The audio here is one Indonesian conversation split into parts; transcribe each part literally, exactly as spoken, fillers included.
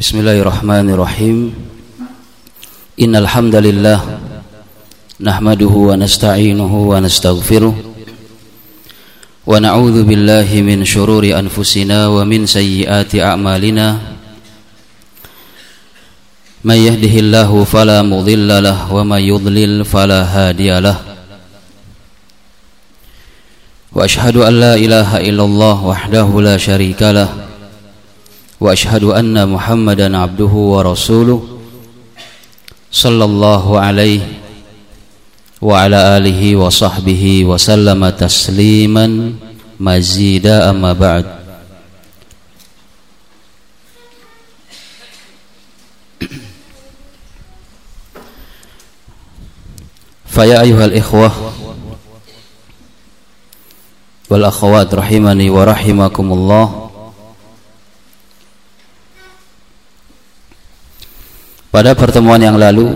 Bismillahirrahmanirrahim. Innal hamdalillah nahmaduhu wa nasta'inuhu wa nastaghfiruh wa na'udzu billahi min syururi anfusina wa min sayyiati a'malina. May yahdihillahu fala mudilla lahu wa may yudlil fala hadiya lahu. Wa ashhadu an la ilaha illallah wahdahu la syarika lahu wa ashhadu anna Muhammadan abduhu wa rasuluh sallallahu alaihi wa ala alihi wa sahbihi wa sallama tasliman mazida amma ba'd. Faya ayuhal ikhwah wal akhawat rahimani wa rahimakumullah. Pada pertemuan yang lalu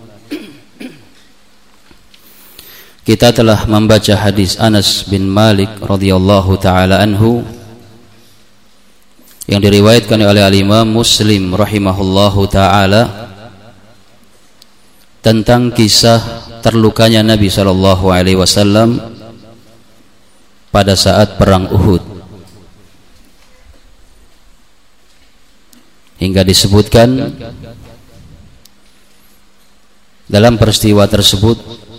kita telah membaca hadis Anas bin Malik radhiyallahu taala anhu yang diriwayatkan oleh al-Imam Muslim rahimahullahu taala tentang kisah terlukanya Nabi sallallahu alaihi wasallam pada saat perang Uhud, hingga disebutkan dalam peristiwa tersebut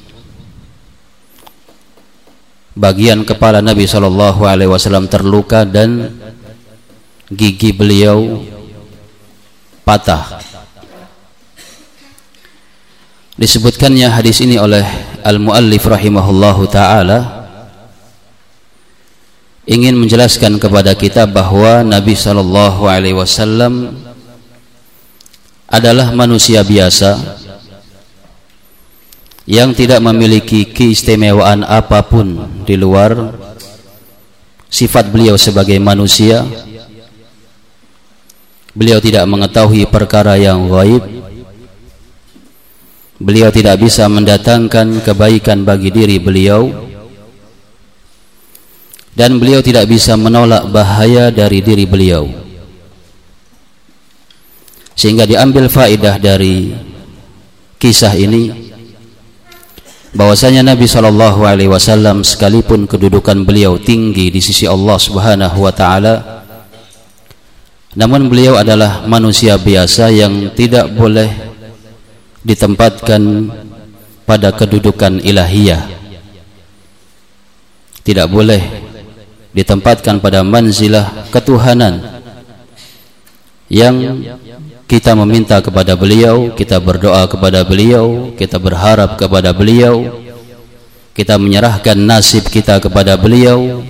bagian kepala Nabi sallallahu alaihi wasallam terluka dan gigi beliau patah. Disebutkannya hadis ini oleh al-muallif rahimahullahu taala ingin menjelaskan kepada kita bahwa Nabi sallallahu alaihi wasallam adalah manusia biasa yang tidak memiliki keistimewaan apapun di luar sifat beliau sebagai manusia. Beliau tidak mengetahui perkara yang gaib. Beliau tidak bisa mendatangkan kebaikan bagi diri beliau, dan beliau tidak bisa menolak bahaya dari diri beliau. Sehingga diambil faedah dari kisah ini bahwasanya Nabi sallallahu alaihi wasallam sekalipun kedudukan beliau tinggi di sisi Allah Subhanahu wa taala, namun beliau adalah manusia biasa yang tidak boleh ditempatkan pada kedudukan ilahiyah, tidak boleh ditempatkan pada manzilah ketuhanan yang kita meminta kepada beliau, kita berdoa kepada beliau, kita berharap kepada beliau, kita menyerahkan nasib kita kepada beliau,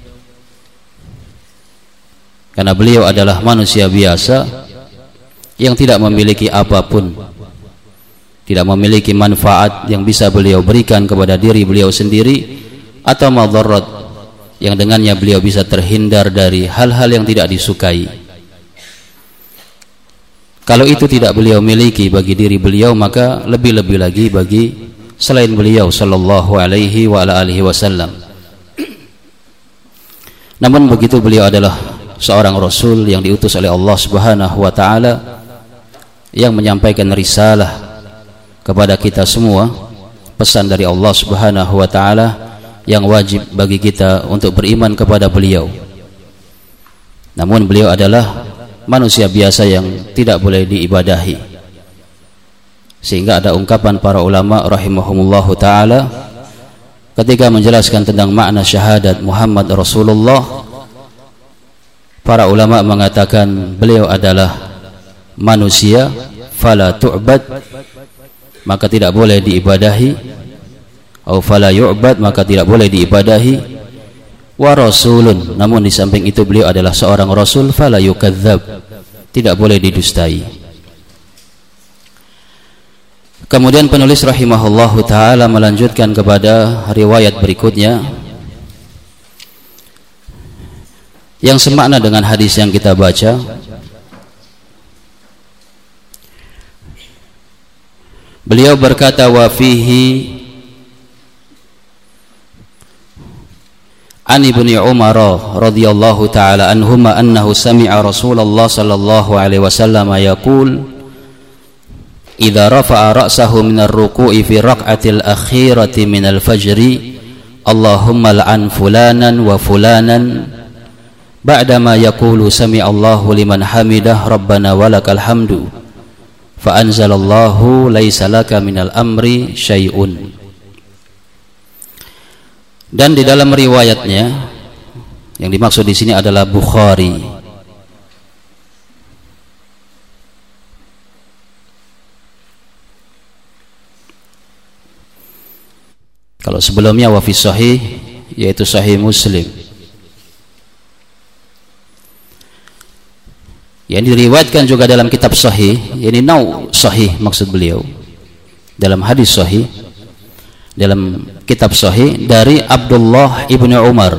karena beliau adalah manusia biasa yang tidak memiliki apapun, tidak memiliki manfaat yang bisa beliau berikan kepada diri beliau sendiri atau madarat yang dengannya beliau bisa terhindar dari hal-hal yang tidak disukai. Kalau itu tidak beliau miliki bagi diri beliau, maka lebih-lebih lagi bagi selain beliau sallallahu alaihi wa ala alihi wasallam. Namun begitu beliau adalah seorang rasul yang diutus oleh Allah Subhanahu wa taala yang menyampaikan risalah kepada kita semua, pesan dari Allah Subhanahu wa taala yang wajib bagi kita untuk beriman kepada beliau. Namun beliau adalah manusia biasa yang tidak boleh diibadahi, sehingga ada ungkapan para ulama rahimahumullahu ta'ala ketika menjelaskan tentang makna syahadat Muhammad Rasulullah. Para ulama mengatakan beliau adalah manusia, fala tu'bad, maka tidak boleh diibadahi, atau fala yu'bad, maka tidak boleh diibadahi, wa rasulun, namun di samping itu beliau adalah seorang rasul, fala yukadzab, tidak boleh didustai. Kemudian penulis rahimahullahu taala melanjutkan kepada riwayat berikutnya yang semakna dengan hadis yang kita baca. Beliau berkata, wa fihi an ibni Umar radhiyallahu ta'ala anhuma annahu sami'a Rasulullah sallallahu alaihi wasallam yaqul idza rafa'a ra'sahu min ar-ruku'i fi raq'atil akhirati min al-fajri Allahumma la'an fulanan wa fulanan ba'dama yaqulu sami'allahu liman hamidah rabbana walakal hamdu fa anzalallahu laisa laka minal amri syai'un. Dan di dalam riwayatnya yang dimaksud di sini adalah Bukhari. Kalau sebelumnya wa fi sahih yaitu sahih Muslim. Yang diriwayatkan juga dalam kitab sahih, ini nau sahih maksud beliau. Dalam hadis sahih, dalam kitab sahih dari Abdullah ibnu Umar.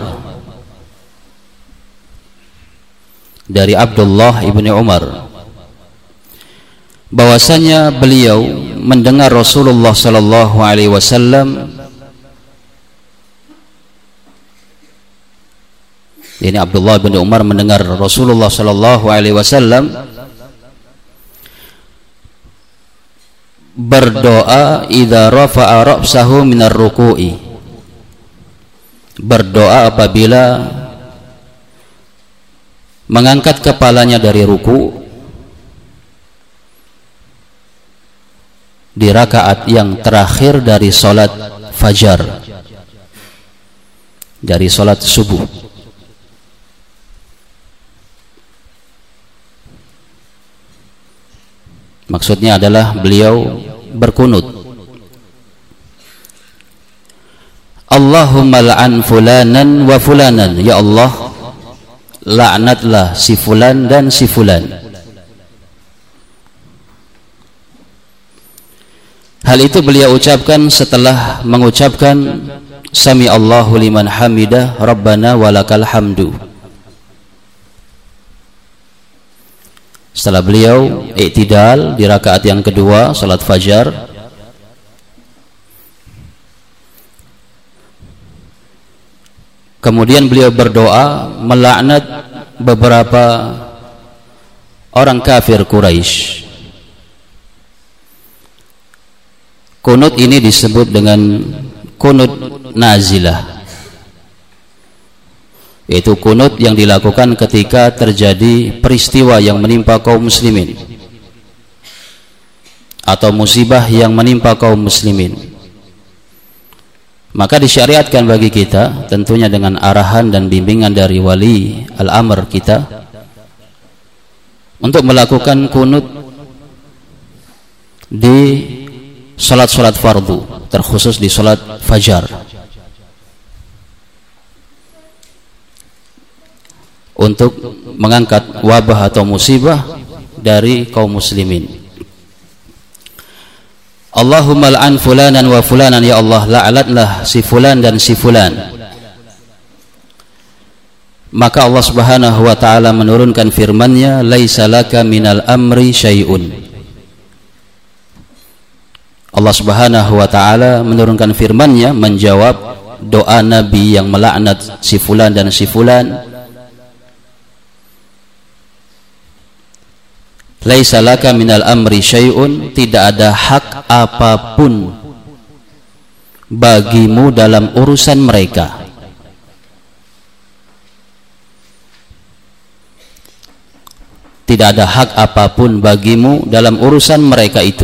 Dari Abdullah ibnu Umar bahwasanya beliau mendengar Rasulullah sallallahu alaihi wasallam, ini Abdullah bin Umar mendengar Rasulullah sallallahu alaihi wasallam berdoa idza rafa'a ra'sahu minar ruku'i, berdoa apabila mengangkat kepalanya dari ruku di rakaat yang terakhir dari salat fajar, dari salat subuh. Maksudnya adalah beliau berkunut, Allahumma la'an fulanan wa fulanan, ya Allah laknatlah si fulan dan si fulan. Hal itu beliau ucapkan setelah mengucapkan sami Allahu liman hamidah rabbana walakal hamdu. Setelah beliau i'tidal di rakaat yang kedua salat fajar, kemudian beliau berdoa melaknat beberapa orang kafir Quraisy. Kunut ini disebut dengan kunut nazilah, yaitu kunut yang dilakukan ketika terjadi peristiwa yang menimpa kaum muslimin atau musibah yang menimpa kaum muslimin. Maka disyariatkan bagi kita, tentunya dengan arahan dan bimbingan dari wali al-amr kita, untuk melakukan kunut di salat-salat fardu, terkhusus di salat fajar, untuk mengangkat wabah atau musibah dari kaum muslimin. Allahumma la'an fulanan wa fulanan, ya Allah la'latlah si fulan dan si fulan. Maka Allah Subhanahu wa taala menurunkan firman-Nya, laisa laka minal amri syai'un. Allah Subhanahu wa taala menurunkan firman-Nya menjawab doa Nabi yang melaknat si fulan dan si fulan. Laisa laka minal amri syai'un, tidak ada hak apapun bagimu dalam urusan mereka. Tidak ada hak apapun bagimu dalam urusan mereka itu.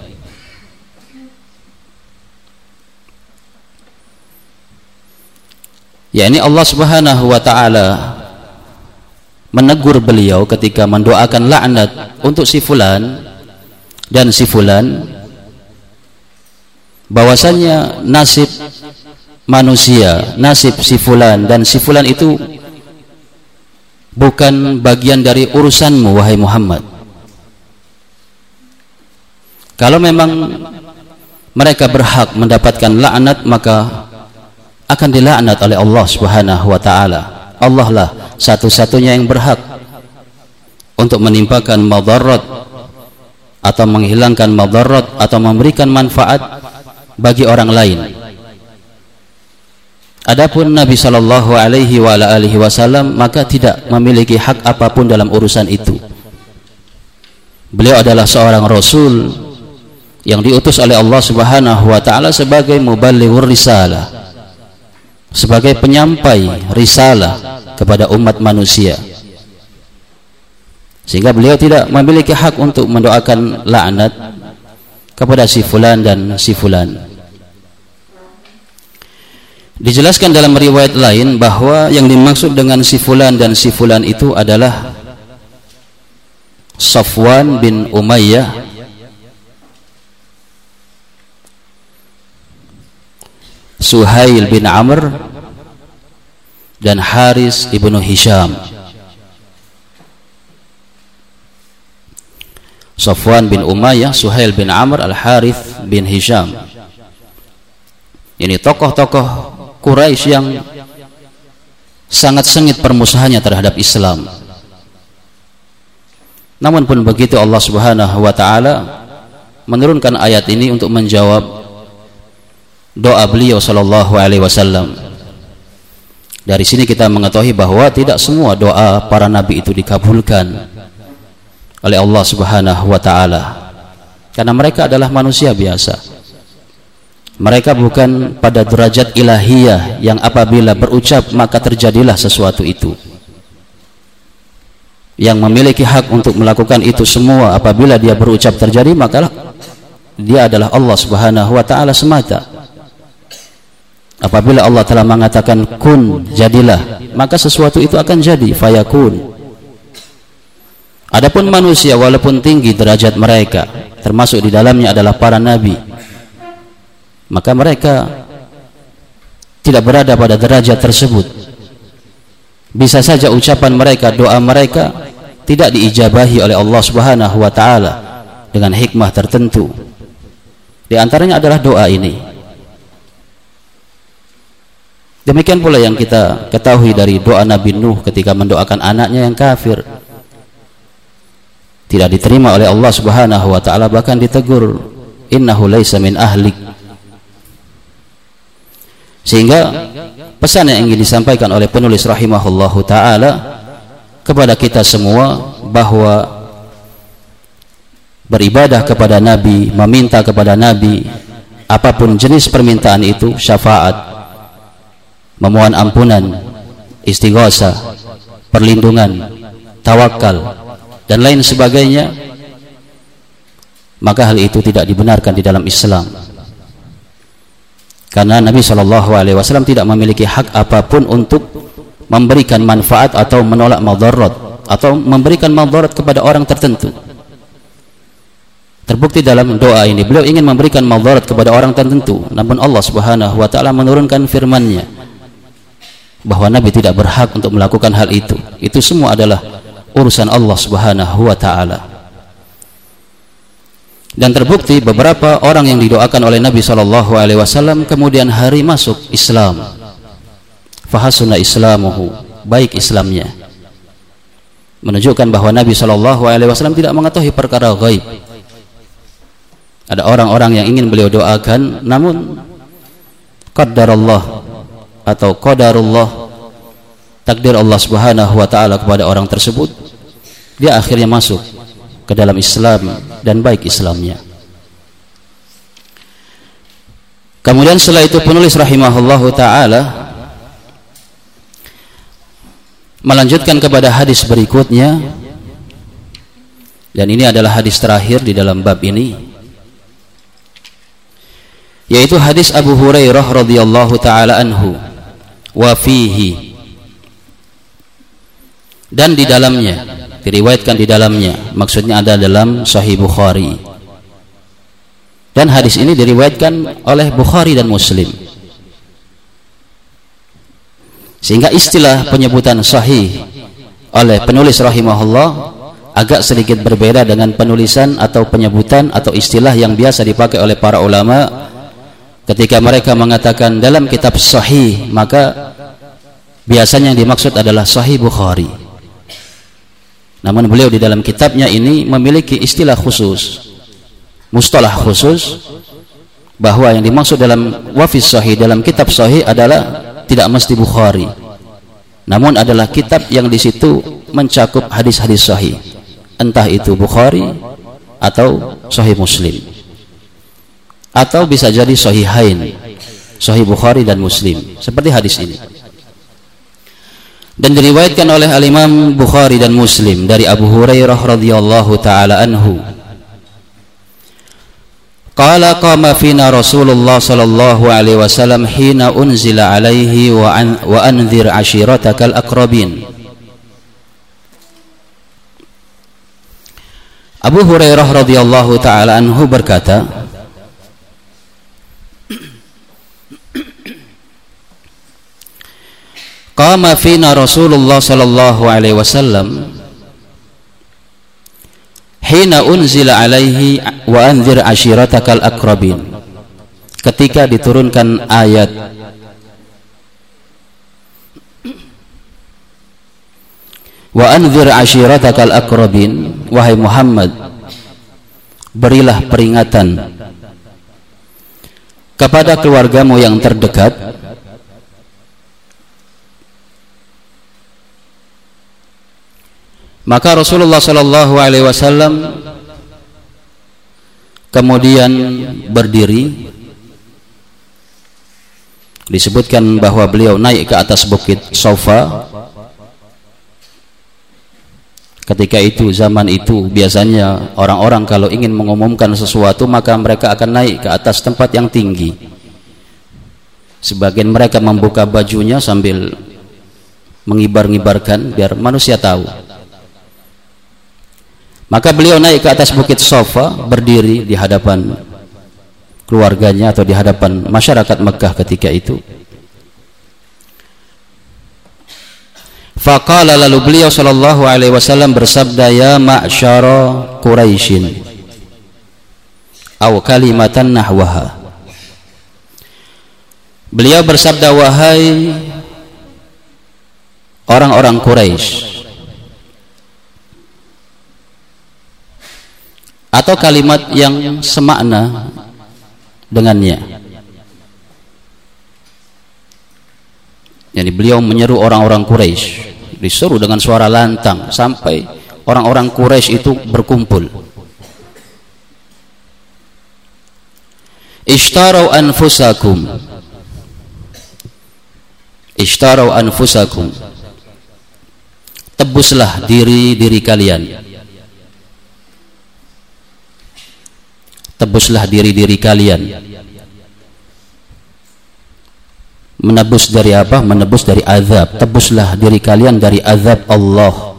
Ya, ini Allah Subhanahu wa taala menegur beliau ketika mendoakan laknat untuk si fulan dan si fulan, bahwasanya nasib manusia, nasib si fulan dan si fulan itu bukan bagian dari urusanmu wahai Muhammad. Kalau memang mereka berhak mendapatkan laknat, maka akan dilaknat oleh Allah Subhanahu wa taala. Allah lah satu-satunya yang berhak untuk menimpakan madarat atau menghilangkan madarat atau memberikan manfaat bagi orang lain. Adapun Nabi sallallahu alaihi wa ala alihi wasallam maka tidak memiliki hak apapun dalam urusan itu. Beliau adalah seorang rasul yang diutus oleh Allah Subhanahu wa taala sebagai muballighur risalah, sebagai penyampai risalah kepada umat manusia. Sehingga beliau tidak memiliki hak untuk mendoakan laknat kepada si fulan dan si fulan. Dijelaskan dalam riwayat lain bahwa yang dimaksud dengan si fulan dan si fulan itu adalah Safwan bin Umayyah, Suhail bin Amr, dan Haris ibnu Hisham. Safwan bin Umayyah, Suhail bin Amr, Al-Harith bin Hisham. Ini tokoh-tokoh Quraisy yang sangat sengit permusuhannya terhadap Islam. Namun pun begitu Allah Subhanahu wa taala menurunkan ayat ini untuk menjawab doa beliau sallallahu alaihi wasallam. Dari sini kita mengetahui bahwa tidak semua doa para nabi itu dikabulkan oleh Allah Subhanahu wa taala, karena mereka adalah manusia biasa. Mereka bukan pada derajat ilahiyah yang apabila berucap maka terjadilah sesuatu itu. Yang memiliki hak untuk melakukan itu semua apabila dia berucap terjadi, maka dia adalah Allah Subhanahu wa taala semata. Apabila Allah telah mengatakan kun, jadilah, maka sesuatu itu akan jadi, fayakun. Adapun manusia walaupun tinggi derajat mereka, termasuk di dalamnya adalah para nabi, maka mereka tidak berada pada derajat tersebut. Bisa saja ucapan mereka, doa mereka tidak diijabahi oleh Allah Subhanahu wa taala dengan hikmah tertentu. Di antaranya adalah doa ini. Demikian pula yang kita ketahui dari doa Nabi Nuh ketika mendoakan anaknya yang kafir, tidak diterima oleh Allah Subhanahu wa taala, bahkan ditegur, innahu laisa min ahlik. Sehingga pesan yang ingin disampaikan oleh penulis rahimahullahu taala kepada kita semua bahwa beribadah kepada Nabi, meminta kepada Nabi apapun jenis permintaan itu, syafaat, memohon ampunan, istighosah, perlindungan, tawakal, dan lain sebagainya, maka hal itu tidak dibenarkan di dalam Islam. Karena Nabi shallallahu alaihi wasallam tidak memiliki hak apapun untuk memberikan manfaat atau menolak madarat atau memberikan madarat kepada orang tertentu. Terbukti dalam doa ini beliau ingin memberikan madarat kepada orang tertentu, namun Allah Subhanahu wa taala menurunkan firman-Nya bahwa Nabi tidak berhak untuk melakukan hal itu. Itu semua adalah urusan Allah Subhanahu wa taala. Dan terbukti beberapa orang yang didoakan oleh Nabi shallallahu alaihi wasallam kemudian hari masuk Islam. Fahasuna islamuhu, baik Islamnya, menunjukkan bahwa Nabi shallallahu alaihi wasallam tidak mengetahui perkara gaib. Ada orang-orang yang ingin beliau doakan, namun qaddarallah atau qadarullah, takdir Allah Subhanahu wa taala kepada orang tersebut, dia akhirnya masuk ke dalam Islam dan baik Islamnya. Kemudian setelah itu penulis rahimahullahu taala melanjutkan kepada hadis berikutnya, dan ini adalah hadis terakhir di dalam bab ini, yaitu hadis Abu Hurairah radhiyallahu taala anhu, wa fihi, dan di dalamnya, diriwayatkan di dalamnya, maksudnya ada dalam Sahih Bukhari, dan hadis ini diriwayatkan oleh Bukhari dan Muslim. Sehingga istilah penyebutan sahih oleh penulis rahimahullah agak sedikit berbeda dengan penulisan atau penyebutan atau istilah yang biasa dipakai oleh para ulama ketika mereka mengatakan dalam kitab sahih, maka biasanya yang dimaksud adalah Sahih Bukhari. Namun beliau di dalam kitabnya ini memiliki istilah khusus, mustalah khusus, bahwa yang dimaksud dalam wafis sahih, dalam kitab sahih adalah tidak mesti Bukhari, namun adalah kitab yang di situ mencakup hadis-hadis sahih, entah itu Bukhari atau Sahih Muslim, atau bisa jadi Sahihain, Sahih Bukhari dan Muslim, seperti hadis ini. Dan diriwayatkan oleh Al-Imam Bukhari dan Muslim dari Abu Hurairah radhiyallahu taala anhu, qala qama fina Rasulullah sallallahu alaihi wasallam hina unzila alaihi wa an, wa anzir ashiratakal aqrabin. Abu Hurairah radhiyallahu taala anhu berkata, qama fina Rasulullah sallallahu alaihi wasallam hina unzila alaihi wa anzir ashiratakal aqrabin, ketika diturunkan ayat wa anzir ashiratakal aqrabin, wahai Muhammad, berilah peringatan kepada keluargamu yang terdekat. Maka Rasulullah sallallahu alaihi wasallam kemudian berdiri. Disebutkan bahwa beliau naik ke atas bukit Sofa. Ketika itu, zaman itu biasanya orang-orang kalau ingin mengumumkan sesuatu maka mereka akan naik ke atas tempat yang tinggi. Sebagian mereka membuka bajunya sambil mengibar-ngibarkan biar manusia tahu. Maka beliau naik ke atas bukit Sofa, berdiri di hadapan keluarganya atau di hadapan masyarakat Mekah ketika itu. Faqala, lalu beliau sallallahu alaihi wasallam bersabda, ya ma'syara Quraisyin, aw kalimatan nahwaha. Beliau bersabda, wahai orang-orang Quraisy, atau kalimat yang semakna dengannya. Yani beliau menyeru orang-orang Quraisy, disuruh dengan suara lantang sampai orang-orang Quraisy itu berkumpul. Ishtarau anfusakum, ishtarau anfusakum, tebuslah diri-diri kalian. Tebuslah diri-diri kalian. Menebus dari apa? Menebus dari azab. Tebuslah diri kalian dari azab Allah.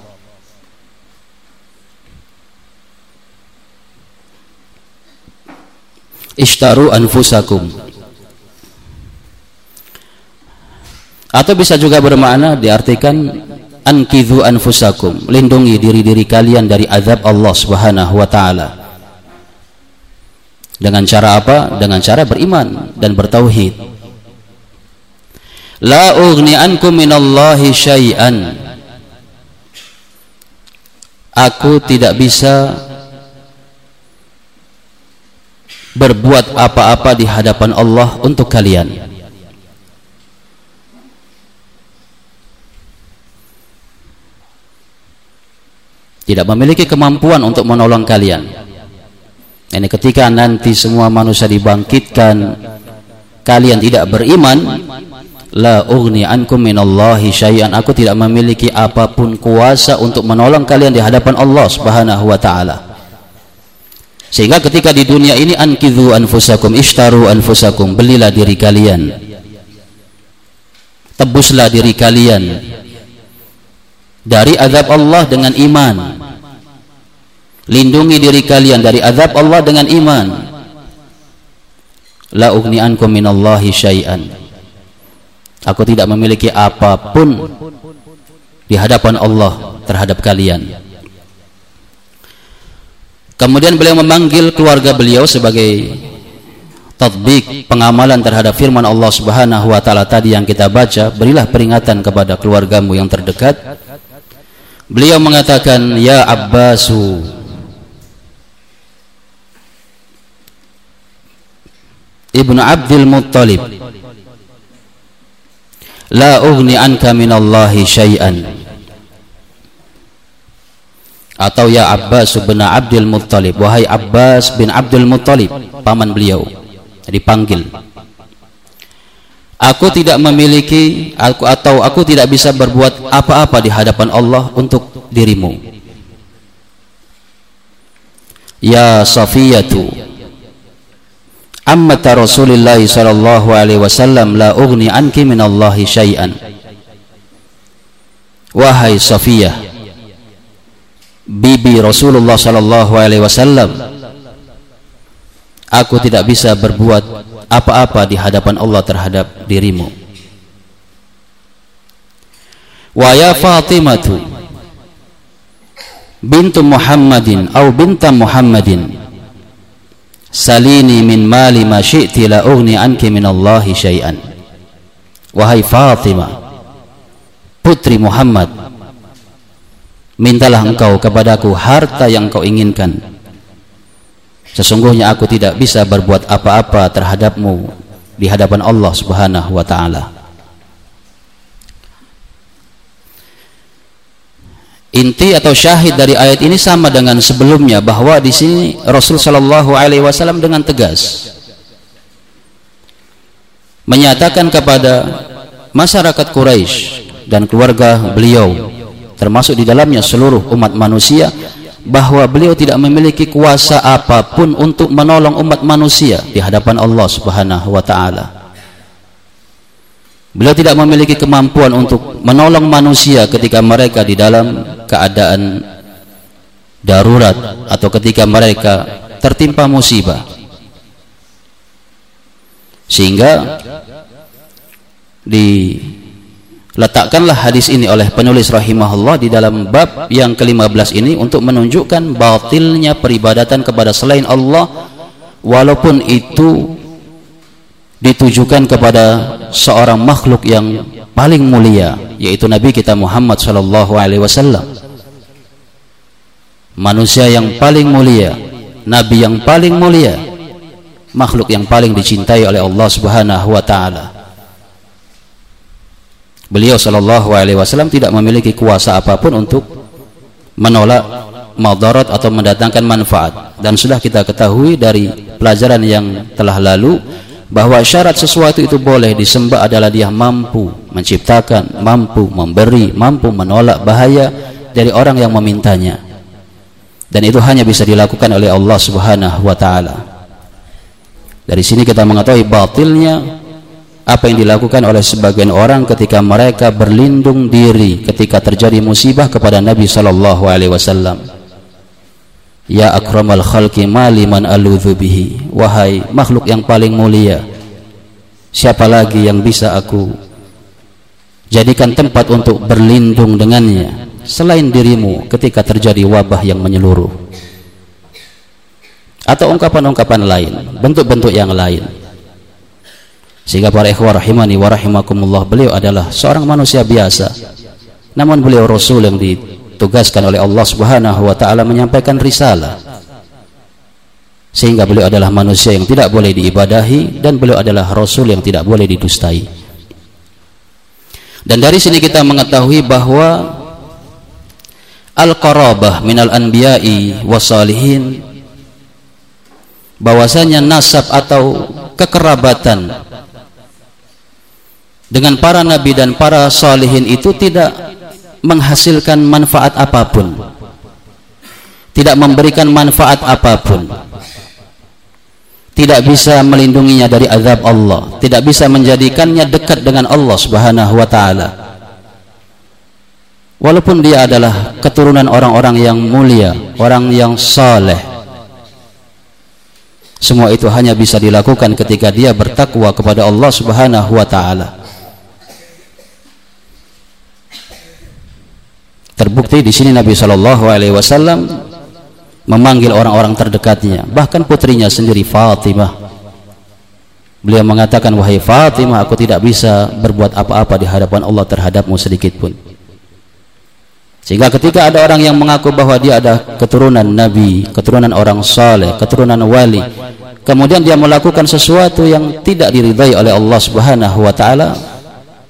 Ishtaru anfusakum. Atau bisa juga bermakna diartikan ankidhu anfusakum, lindungi diri-diri kalian dari azab Allah Subhanahu wa taala. Dengan cara apa? Dengan cara beriman dan bertauhid. La ughni ankum minallahi syai'an. Aku tidak bisa berbuat apa-apa di hadapan Allah untuk kalian. Tidak memiliki kemampuan untuk menolong kalian. Ini ketika nanti semua manusia dibangkitkan, kalian tidak beriman, la ughni ankum minallahi syai'an, aku tidak memiliki apapun kuasa untuk menolong kalian di hadapan Allah Subhanahu wa taala. Sehingga ketika di dunia ini, ankidhu anfusakum, ishtaru anfusakum, belilah diri kalian, tebuslah diri kalian dari azab Allah dengan iman. Lindungi diri kalian dari azab Allah dengan iman. La ughni ankum minallahi syai'an, aku tidak memiliki apapun di hadapan Allah terhadap kalian. Kemudian beliau memanggil keluarga beliau sebagai tatbik, pengamalan terhadap firman Allah Subhanahu wa taala tadi yang kita baca, berilah peringatan kepada keluargamu yang terdekat. Beliau mengatakan, ya Abbasu Ibnu Abdul Muttalib, la ughni anka minallahi syai'an. Atau ya Abbas bin Abdul Muttalib, wahai Abbas bin Abdul Muttalib, paman beliau, dipanggil, aku tidak memiliki aku atau aku tidak bisa berbuat apa-apa di hadapan Allah untuk dirimu. Ya Safiyatu ammata Rasulillah sallallahu alaihi wasallam, la ughni anki minallahi syai'an. Wahai Safiyah, bibi Rasulullah sallallahu alaihi wasallam, aku tidak bisa berbuat apa-apa di hadapan Allah terhadap dirimu. Wa ya Fatimatu bintu Muhammadin atau binta Muhammadin, salini min mali ma syi'ti la ughni anki minallahi syai'an. Wahai Fatimah, putri Muhammad, mintalah engkau kepadaku harta yang kau inginkan. Sesungguhnya aku tidak bisa berbuat apa-apa terhadapmu di hadapan Allah Subhanahu wa taala. Inti atau syahid dari ayat ini sama dengan sebelumnya, bahwa di sini Rasul sallallahu alaihi wasallam dengan tegas menyatakan kepada masyarakat Quraisy dan keluarga beliau, termasuk di dalamnya seluruh umat manusia, bahwa beliau tidak memiliki kuasa apapun untuk menolong umat manusia di hadapan Allah Subhanahu wa taala. Beliau tidak memiliki kemampuan untuk menolong manusia ketika mereka di dalam keadaan darurat atau ketika mereka tertimpa musibah. Sehingga diletakkanlah hadis ini oleh penulis rahimahullah di dalam bab yang kelima belas ini untuk menunjukkan batilnya peribadatan kepada selain Allah, walaupun itu ditujukan kepada seorang makhluk yang paling mulia, yaitu Nabi kita Muhammad sallallahu alaihi wasallam, manusia yang paling mulia, nabi yang paling mulia, makhluk yang paling dicintai oleh Allah Subhanahu wa taala. Beliau sallallahu alaihi wasallam tidak memiliki kuasa apapun untuk menolak madarat atau mendatangkan manfaat. Dan sudah kita ketahui dari pelajaran yang telah lalu bahwa syarat sesuatu itu boleh disembah adalah dia mampu menciptakan, mampu memberi, mampu menolak bahaya dari orang yang memintanya. Dan itu hanya bisa dilakukan oleh Allah Subhanahu wa taala. Dari sini kita mengetahui batilnya apa yang dilakukan oleh sebagian orang ketika mereka berlindung diri ketika terjadi musibah kepada Nabi sallallahu alaihi wasallam. Ya akramal khalqi maliman aludzu bihi, wahai makhluk yang paling mulia, siapa lagi yang bisa aku jadikan tempat untuk berlindung dengannya selain dirimu ketika terjadi wabah yang menyeluruh. Atau ungkapan-ungkapan lain, bentuk-bentuk yang lain. Sehingga para ikhwah rahimani wa rahimakumullah, beliau adalah seorang manusia biasa, namun beliau Rasul yang ditugaskan oleh Allah Subhanahu wa taala menyampaikan risalah. Sehingga beliau adalah manusia yang tidak boleh diibadahi, dan beliau adalah Rasul yang tidak boleh didustai. Dan dari sini kita mengetahui bahwa al-qarabah minal anbiya'i wassalihin, bahwasanya nasab atau kekerabatan dengan para nabi dan para salihin itu tidak menghasilkan manfaat apapun, tidak memberikan manfaat apapun, tidak bisa melindunginya dari azab Allah, tidak bisa menjadikannya dekat dengan Allah Subhanahu wa taala. Walaupun dia adalah keturunan orang-orang yang mulia, orang yang saleh, semua itu hanya bisa dilakukan ketika dia bertakwa kepada Allah Subhanahu wa taala. Terbukti di sini Nabi Shallallahu Alaihi Wasallam memanggil orang-orang terdekatnya, bahkan putrinya sendiri Fatimah. Beliau mengatakan, wahai Fatimah, aku tidak bisa berbuat apa-apa di hadapan Allah terhadapmu sedikit pun. Sehingga ketika ada orang yang mengaku bahwa dia ada keturunan Nabi, keturunan orang saleh, keturunan wali, kemudian dia melakukan sesuatu yang tidak diridhai oleh Allah Subhanahu wa taala,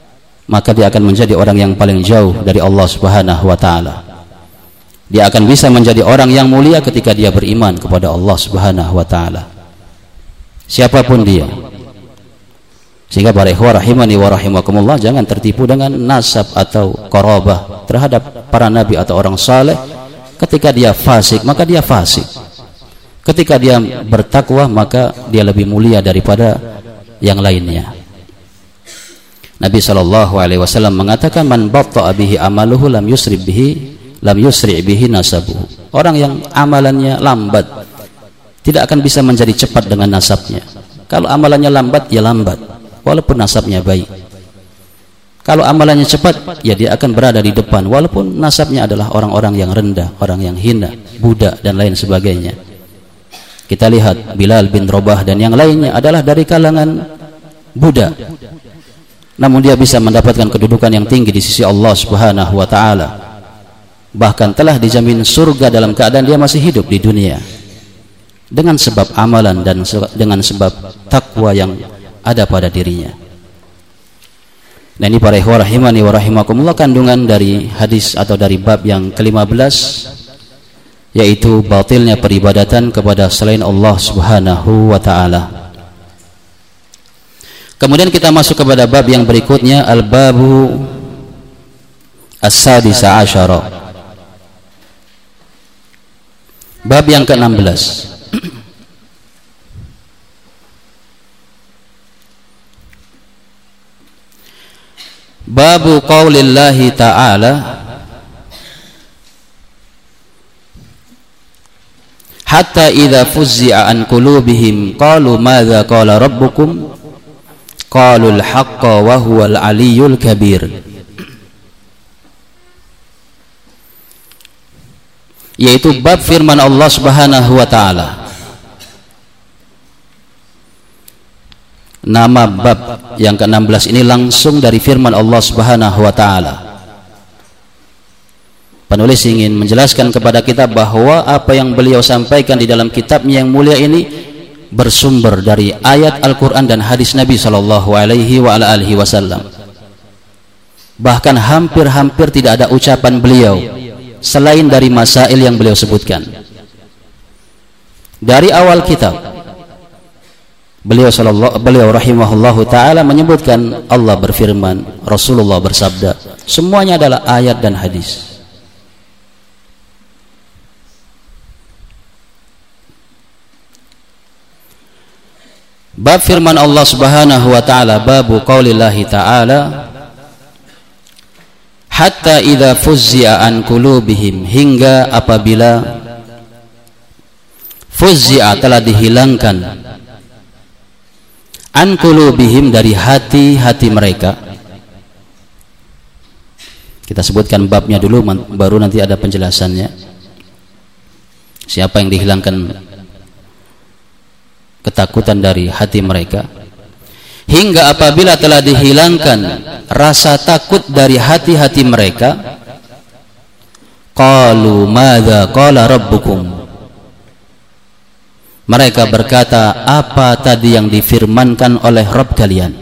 maka dia akan menjadi orang yang paling jauh dari Allah Subhanahu wa taala. Dia akan bisa menjadi orang yang mulia ketika dia beriman kepada Allah Subhanahu wa taala, siapapun dia. Sehingga para ikhwah rahimani wa rahimakumullah, jangan tertipu dengan nasab atau qarabah terhadap para nabi atau orang saleh. Ketika dia fasik, maka dia fasik. Ketika dia bertakwa, maka dia lebih mulia daripada yang lainnya. Nabi sallallahu alaihi wasallam mengatakan, man batta'a bihi amaluhu lam yusri bihi lam yusri bihi nasabuhu. Orang yang amalannya lambat tidak akan bisa menjadi cepat dengan nasabnya. Kalau amalannya lambat, ya lambat walaupun nasabnya baik. Kalau amalannya cepat, ya dia akan berada di depan walaupun nasabnya adalah orang-orang yang rendah, orang yang hina, budak dan lain sebagainya. Kita lihat Bilal bin Rabah dan yang lainnya adalah dari kalangan budak, namun dia bisa mendapatkan kedudukan yang tinggi di sisi Allah Subhanahu wa taala. Bahkan telah dijamin surga dalam keadaan dia masih hidup di dunia, dengan sebab amalan dan dengan sebab takwa yang ada pada dirinya. Nah, ini para ikhwah rahimani wa rahimakumullah, kandungan dari hadis atau dari bab yang kelima belas, yaitu batilnya peribadatan kepada selain Allah Subhanahu wa taala. Kemudian kita masuk kepada bab yang berikutnya, al-babu as-sadisa asyara, bab yang ke enam belas. Babu qaulillahi ta'ala, hatta idza fuzzi'a an qulubihim qalu madza qala rabbukum qalul haqqa wa huwal aliyyul kabir. Yaitu bab firman Allah Subhanahu wa taala. Nama bab yang ke enam belas ini langsung dari firman Allah Subhanahu wa taala. Penulis ingin menjelaskan kepada kita bahwa apa yang beliau sampaikan di dalam kitabnya yang mulia ini bersumber dari ayat Al-Quran dan hadis Nabi sallallahu alaihi wa ala alihi wasallam. Bahkan hampir-hampir tidak ada ucapan beliau selain dari masail yang beliau sebutkan. Dari awal kitab, Beliau sallallahu beliau rahimahullahu taala menyebutkan Allah berfirman, Rasulullah bersabda, semuanya adalah ayat dan hadis. Bab firman Allah Subhanahu wa taala, babu qaulillahi taala, hatta idza fuzzi'a an qulubihim, hingga apabila fuzzi'a telah dihilangkan, an qulubihim dari hati-hati mereka. Kita sebutkan babnya dulu, baru nanti ada penjelasannya. Siapa yang dihilangkan ketakutan dari hati mereka, hingga apabila telah dihilangkan rasa takut dari hati-hati mereka, qalu madza qala rabbukum, mereka berkata, apa tadi yang difirmankan oleh Rabb kalian?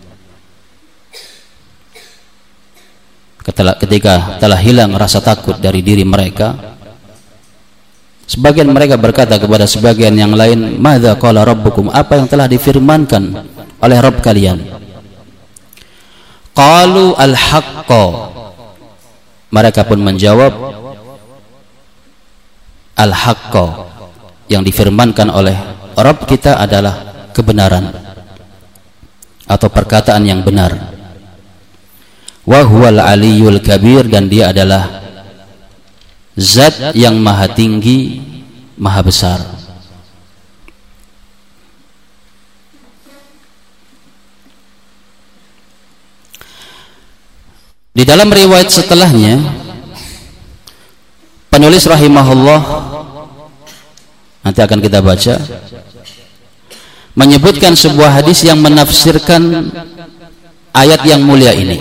Ketika telah hilang rasa takut dari diri mereka, sebagian mereka berkata kepada sebagian yang lain, madza qala rabbukum, apa yang telah difirmankan oleh Rabb kalian? Qalu al-haqqa, mereka pun menjawab, al-haqqa, yang difirmankan oleh Rabb kita adalah kebenaran atau perkataan yang benar. Wa huwal aliyyul kabir, dan dia adalah zat yang maha tinggi, maha besar. Di dalam riwayat setelahnya, penulis rahimahullah, nanti akan kita baca, menyebutkan sebuah hadis yang menafsirkan ayat yang mulia ini,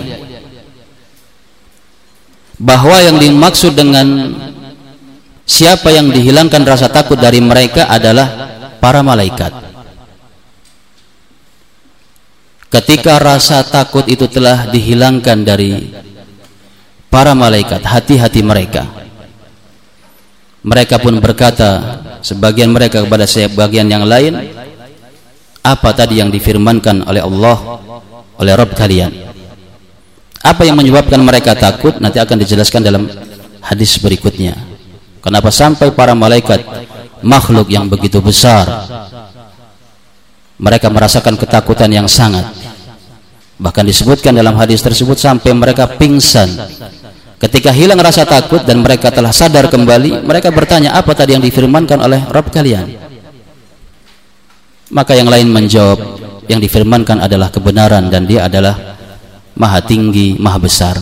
bahwa yang dimaksud dengan siapa yang dihilangkan rasa takut dari mereka adalah para malaikat. ketika rasa takut itu telah dihilangkan dari para malaikat, hati-hati mereka, mereka pun berkata, sebagian mereka kepada sebagian yang lain, apa tadi yang difirmankan oleh Allah, oleh Rabb kalian? Apa yang menyebabkan mereka takut? Nanti akan dijelaskan dalam hadis berikutnya. Kenapa sampai para malaikat, makhluk yang begitu besar, mereka merasakan ketakutan yang sangat. Bahkan disebutkan dalam hadis tersebut sampai mereka pingsan. Ketika hilang rasa takut dan mereka telah sadar kembali, mereka bertanya, apa tadi yang difirmankan oleh Rabb kalian? Maka yang lain menjawab, yang difirmankan adalah kebenaran dan dia adalah Maha tinggi, maha besar.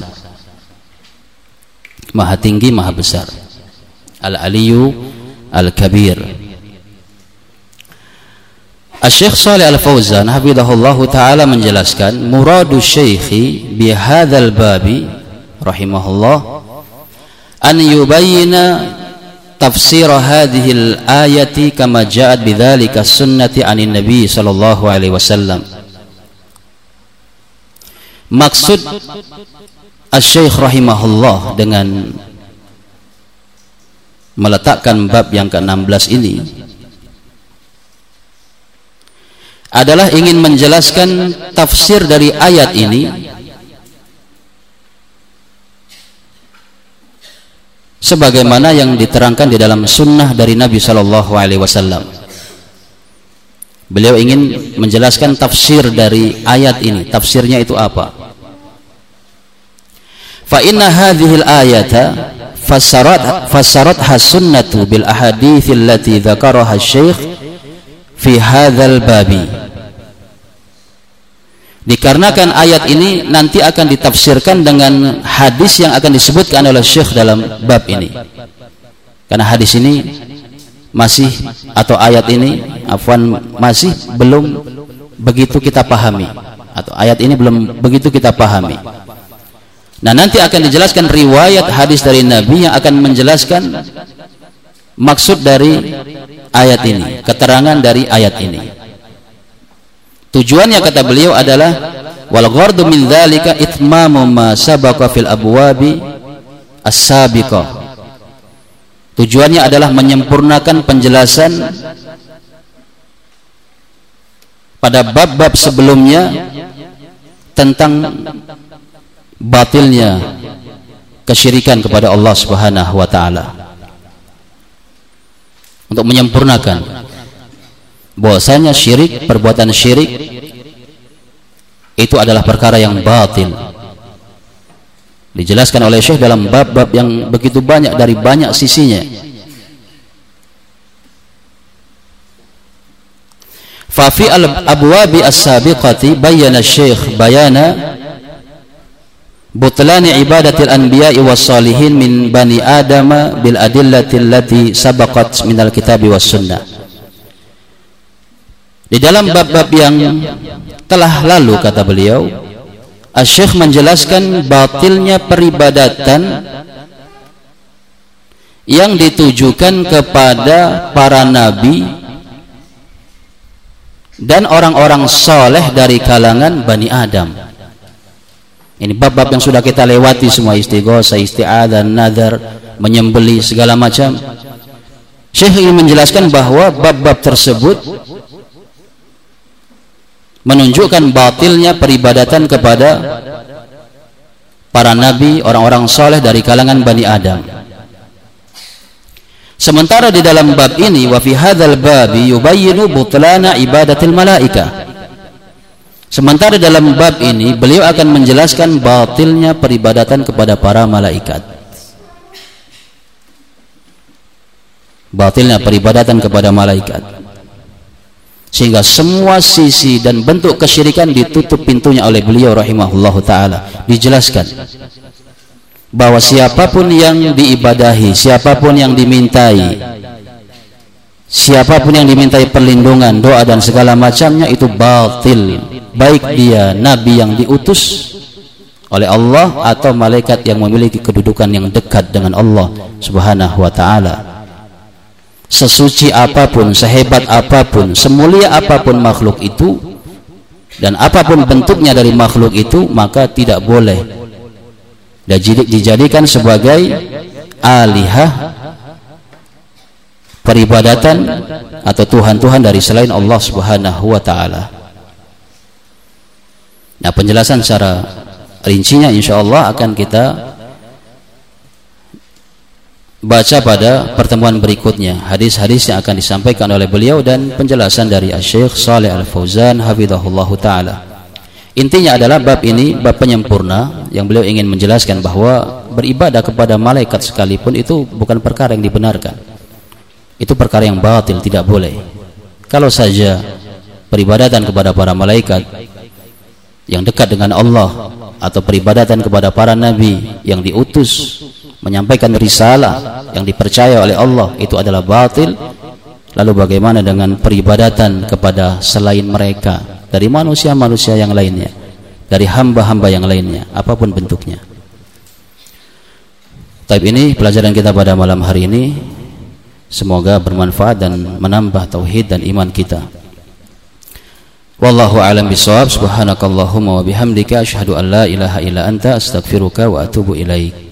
Maha tinggi, maha besar. Al-Aliyu Al-Kabir. Asy-Syaikh Shalih Al-Fauzan hafizahullahu taala menjelaskan, muradu syekhi bi hadzal babi rahimahullah an yubayyana tafsir hadhihi al-ayati kama ja'at bidzalika sunnati 'anin nabi sallallahu alaihi wasallam. Maksud Asy-Syaikh rahimahullah dengan meletakkan bab yang ke enam belas ini adalah ingin menjelaskan tafsir dari ayat ini sebagaimana yang diterangkan di dalam sunnah dari Nabi sallallahu alaihi wasallam. Beliau ingin menjelaskan tafsir dari ayat ini. Tafsirnya itu apa? Fa inna hadhil ayata fassarat fassaratha sunnatu bil ahadits allati dzakaraha asy-syekh fi hadzal babi. Dikarenakan ayat ini nanti akan ditafsirkan dengan hadis yang akan disebutkan oleh Syekh dalam bab ini. Karena hadis ini masih, atau ayat ini afwan masih belum begitu kita pahami, atau ayat ini belum begitu kita pahami. Nah, nanti akan dijelaskan riwayat hadis dari Nabi yang akan menjelaskan maksud dari ayat ini, keterangan dari ayat ini. Tujuannya kata beliau adalah wal ghardu min dzalika itmamu ma sabaqa fil abwabi as-sabiqah. Tujuannya adalah menyempurnakan penjelasan pada bab-bab sebelumnya tentang batilnya kesyirikan kepada Allah Subhanahu wa taala. Untuk menyempurnakan bahwasanya syirik, perbuatan syirik itu adalah perkara yang batil. Dijelaskan oleh Syekh dalam bab-bab yang begitu banyak dari banyak sisinya. Fa fi al-abwabi as-sabiqati bayyana Syekh bayana butlani ibadatil anbiya'i was salihin min bani adama bil adillati allati sabaqat minal kitabi was sunnah. Di dalam bab-bab yang telah lalu kata beliau, Asy-Syaikh menjelaskan batilnya peribadatan yang ditujukan kepada para nabi dan orang-orang soleh dari kalangan Bani Adam. Ini bab-bab yang sudah kita lewati semua, istighosah, isti'adzah, nazar, menyembelih, segala macam. Syekh ingin menjelaskan bahwa bab-bab tersebut menunjukkan batilnya peribadatan kepada para nabi, orang-orang soleh dari kalangan Bani Adam. Sementara di dalam bab ini, wa fi hadzal babi yubayyinu butlana ibadatil malaika. Sementara dalam bab ini beliau akan menjelaskan batilnya peribadatan kepada para malaikat. Batilnya peribadatan kepada malaikat. Sehingga semua sisi dan bentuk kesyirikan ditutup pintunya oleh beliau rahimahullahu ta'ala. Dijelaskan bahwa siapapun yang diibadahi, siapapun yang dimintai, siapapun yang dimintai perlindungan, doa dan segala macamnya itu batil, baik dia nabi yang diutus oleh Allah atau malaikat yang memiliki kedudukan yang dekat dengan Allah Subhanahu wa ta'ala. Sesuci apapun, sehebat apapun, semulia apapun makhluk itu, dan apapun bentuknya dari makhluk itu maka tidak boleh dijadikan sebagai alihah, peribadatan atau tuhan-tuhan dari selain Allah Subhanahu wa taala. Nah, penjelasan secara rincinya insyaallah akan kita baca pada pertemuan berikutnya, hadis-hadis yang akan disampaikan oleh beliau dan penjelasan dari Syekh Shalih Al-Fauzan hafizahullahu taala. Intinya adalah bab ini bab penyempurna yang beliau ingin menjelaskan bahwa beribadah kepada malaikat sekalipun itu bukan perkara yang dibenarkan. Itu perkara yang batil, tidak boleh. Kalau saja peribadatan kepada para malaikat yang dekat dengan Allah atau peribadatan kepada para nabi yang diutus menyampaikan risalah yang dipercaya oleh Allah itu adalah batil, lalu bagaimana dengan peribadatan kepada selain mereka dari manusia-manusia yang lainnya, dari hamba-hamba yang lainnya, apapun bentuknya. Taib ini pelajaran kita pada malam hari ini, semoga bermanfaat dan menambah tauhid dan iman kita. Wallahu a'lam bishawab. Subhanakallahumma wa bihamdika asyhadu an la ilaha illa anta astaghfiruka wa atubu ilaik.